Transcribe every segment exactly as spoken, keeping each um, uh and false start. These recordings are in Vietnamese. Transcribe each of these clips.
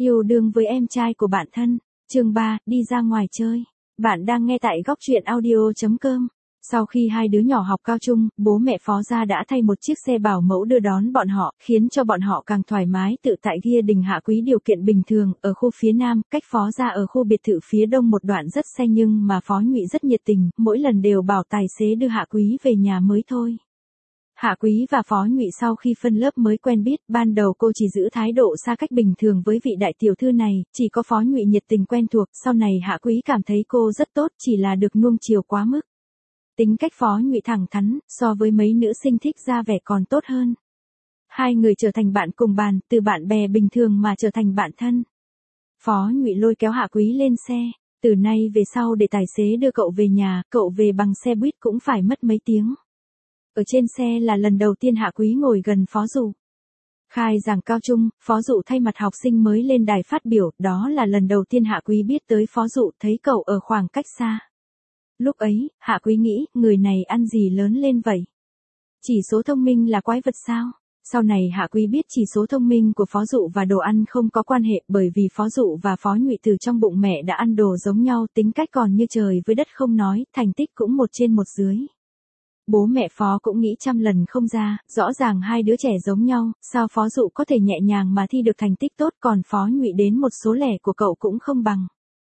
Yêu đương với em trai của bạn thân. Chương ba, đi ra ngoài chơi. Bạn đang nghe tại góc truyện audio chấm com. Sau khi hai đứa nhỏ học cao trung, bố mẹ Phó gia đã thay một chiếc xe bảo mẫu đưa đón bọn họ, khiến cho bọn họ càng thoải mái tự tại Ghia Đình Hạ Quý điều kiện bình thường, ở khu phía Nam, cách Phó gia ở khu biệt thự phía Đông một đoạn rất xe nhưng mà Phó Nhụy rất nhiệt tình, mỗi lần đều bảo tài xế đưa Hạ Quý về nhà mới thôi. Hạ Quý và Phó Nhụy sau khi phân lớp mới quen biết, ban đầu cô chỉ giữ thái độ xa cách bình thường với vị đại tiểu thư này, chỉ có Phó Nhụy nhiệt tình quen thuộc, sau này Hạ Quý cảm thấy cô rất tốt, chỉ là được nuông chiều quá mức. Tính cách Phó Nhụy thẳng thắn, so với mấy nữ sinh thích ra vẻ còn tốt hơn. Hai người trở thành bạn cùng bàn, từ bạn bè bình thường mà trở thành bạn thân. Phó Nhụy lôi kéo Hạ Quý lên xe, từ nay về sau để tài xế đưa cậu về nhà, cậu về bằng xe buýt cũng phải mất mấy tiếng. Ở trên xe là lần đầu tiên Hạ Quý ngồi gần Phó Dụ. Khai giảng cao trung, Phó Dụ thay mặt học sinh mới lên đài phát biểu, đó là lần đầu tiên Hạ Quý biết tới Phó Dụ, thấy cậu ở khoảng cách xa. Lúc ấy, Hạ Quý nghĩ, người này ăn gì lớn lên vậy? Chỉ số thông minh là quái vật sao? Sau này Hạ Quý biết chỉ số thông minh của Phó Dụ và đồ ăn không có quan hệ, bởi vì Phó Dụ và Phó Nhụy từ trong bụng mẹ đã ăn đồ giống nhau, tính cách còn như trời với đất không nói, thành tích cũng một trên một dưới. Bố mẹ Phó cũng nghĩ trăm lần không ra, rõ ràng hai đứa trẻ giống nhau, sao Phó Dụ có thể nhẹ nhàng mà thi được thành tích tốt, còn Phó Nhụy đến một số lẻ của cậu cũng không bằng.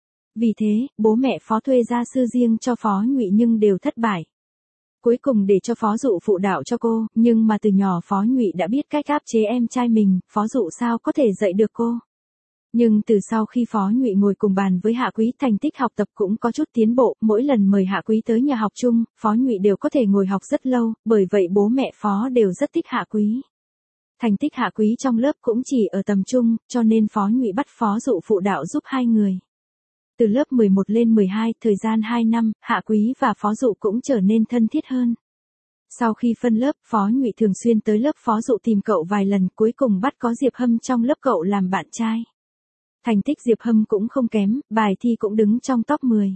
Vì thế, bố mẹ Phó thuê gia sư riêng cho Phó Nhụy nhưng đều thất bại. Cuối cùng để cho Phó Dụ phụ đạo cho cô, nhưng mà từ nhỏ Phó Nhụy đã biết cách áp chế em trai mình, Phó Dụ sao có thể dạy được cô. Nhưng từ sau khi Phó Nhụy ngồi cùng bàn với Hạ Quý, thành tích học tập cũng có chút tiến bộ, mỗi lần mời Hạ Quý tới nhà học chung, Phó Nhụy đều có thể ngồi học rất lâu, bởi vậy bố mẹ Phó đều rất thích Hạ Quý. Thành tích Hạ Quý trong lớp cũng chỉ ở tầm trung, cho nên Phó Nhụy bắt Phó Dụ phụ đạo giúp hai người. Từ lớp mười một lên mười hai, thời gian hai năm, Hạ Quý và Phó Dụ cũng trở nên thân thiết hơn. Sau khi phân lớp, Phó Nhụy thường xuyên tới lớp Phó Dụ tìm cậu vài lần, cuối cùng bắt có Diệp Hâm trong lớp cậu làm bạn trai. Thành tích Diệp Hâm cũng không kém, bài thi cũng đứng trong top mười.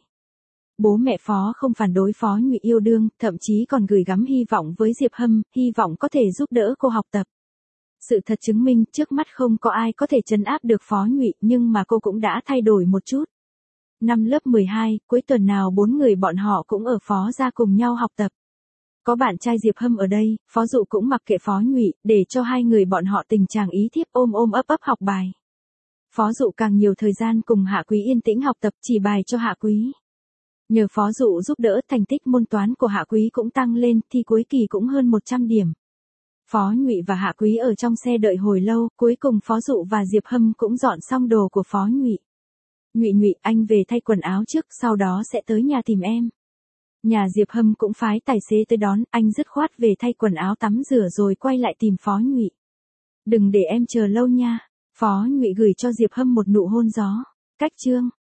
Bố mẹ Phó không phản đối Phó Nhụy yêu đương, thậm chí còn gửi gắm hy vọng với Diệp Hâm, hy vọng có thể giúp đỡ cô học tập. Sự thật chứng minh, trước mắt không có ai có thể trấn áp được Phó Nhụy, nhưng mà cô cũng đã thay đổi một chút. Năm lớp mười hai, cuối tuần nào bốn người bọn họ cũng ở Phó gia cùng nhau học tập. Có bạn trai Diệp Hâm ở đây, Phó Dụ cũng mặc kệ Phó Nhụy, để cho hai người bọn họ tình chàng ý thiếp ôm ôm ấp ấp học bài. Phó Dụ càng nhiều thời gian cùng Hạ Quý yên tĩnh học tập, chỉ bài cho Hạ Quý. Nhờ Phó Dụ giúp đỡ, thành tích môn toán của Hạ Quý cũng tăng lên, thi cuối kỳ cũng hơn một trăm điểm. Phó Nhụy và Hạ Quý ở trong xe đợi hồi lâu, cuối cùng Phó Dụ và Diệp Hâm cũng dọn xong đồ của Phó Nhụy. Nhụy Nhụy, anh về thay quần áo trước, sau đó sẽ tới nhà tìm em. Nhà Diệp Hâm cũng phái tài xế tới đón, anh dứt khoát về thay quần áo tắm rửa rồi quay lại tìm Phó Nhụy. Đừng để em chờ lâu nha. Phó Nhụy gửi cho Diệp Hâm một nụ hôn gió. Cách chương.